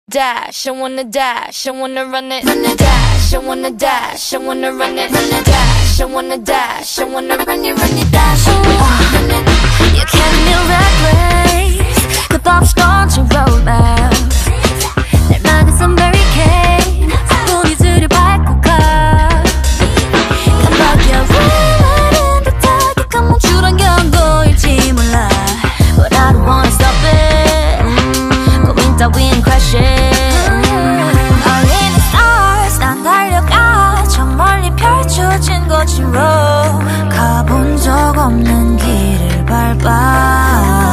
dash, I wanna dash, I wanna run it, dash, I wanna dash, I wanna run it, dash, I wanna dash, I wanna run it, dash. You can't be reckless. The bomb's gone to romance. 날 막아선 barricade. 문이들을 밟고 가. 깜빡여 위험한 듯하게 멈추란 경고일지 몰라. But I don't wanna stop it. 고민 따윈 crashing. All stars 난 달려가. 저 멀리 펼쳐진 거치로 가본 적 없는 길을 밟아.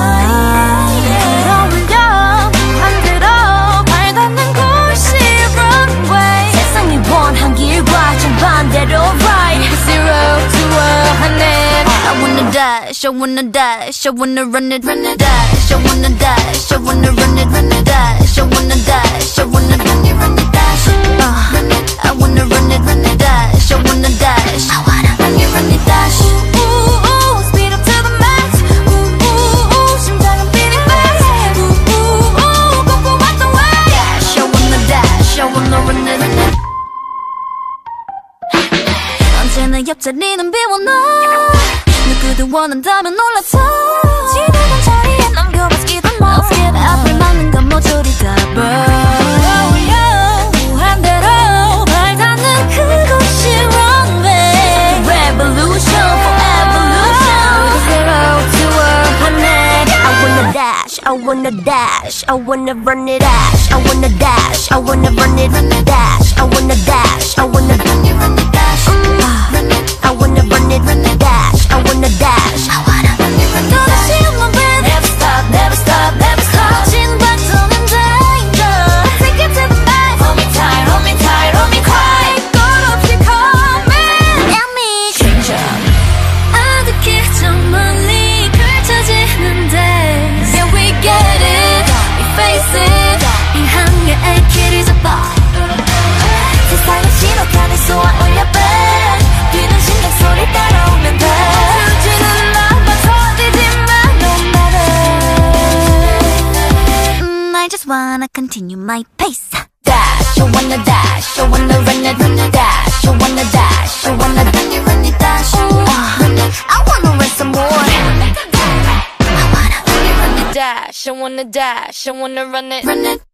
I wanna dash, I wanna run it, dash, I wanna dash, I wanna run it, dash, I wanna dash, I wanna run it, dash. I wanna run it, dash, I wanna dash, I wanna run it, dash. Ooh, speed up to the max. Ooh, 심장은 beating fast. Ooh, go out the way. Dash, I wanna run it. 언제나 옆자리는 비워놔. 누구도 원한다면 놀라서 지나간 자리에 남겨봐 skip them all. 앞을 막는 건 모조리 다 burn. 무한 대로 발 닿는 그곳이 runway. Revolution for evolution. Zero to 100. I wanna dash, I wanna dash, I wanna run it, dash, I wanna dash, I wanna run it, dash, I wanna dash, I wanna run it, dash. I wanna run it, dash, I wanna dash, I wanna run it. Never stop, never stop, never stop. 진반전은 danger. Take it to the max. Hold me tight, hold me tight, hold me tight. 끝없이 coming at me. Stranger. 아득히 저 멀리 펼쳐지는데. Yeah, we get it, we face it. 이 한계의 길을 잡아. 세상의 신호탄을 쏘아 올려 빼. 뛰는 심장 소리 따라오면 돼. 주지는 나만 서리지만 no matter. I just wanna continue my pace. Dash, I wanna dash, I wanna run it, dash, I wanna dash, I wanna run it, dash. I wanna run some more. I wanna dash, I wanna dash, I wanna run it.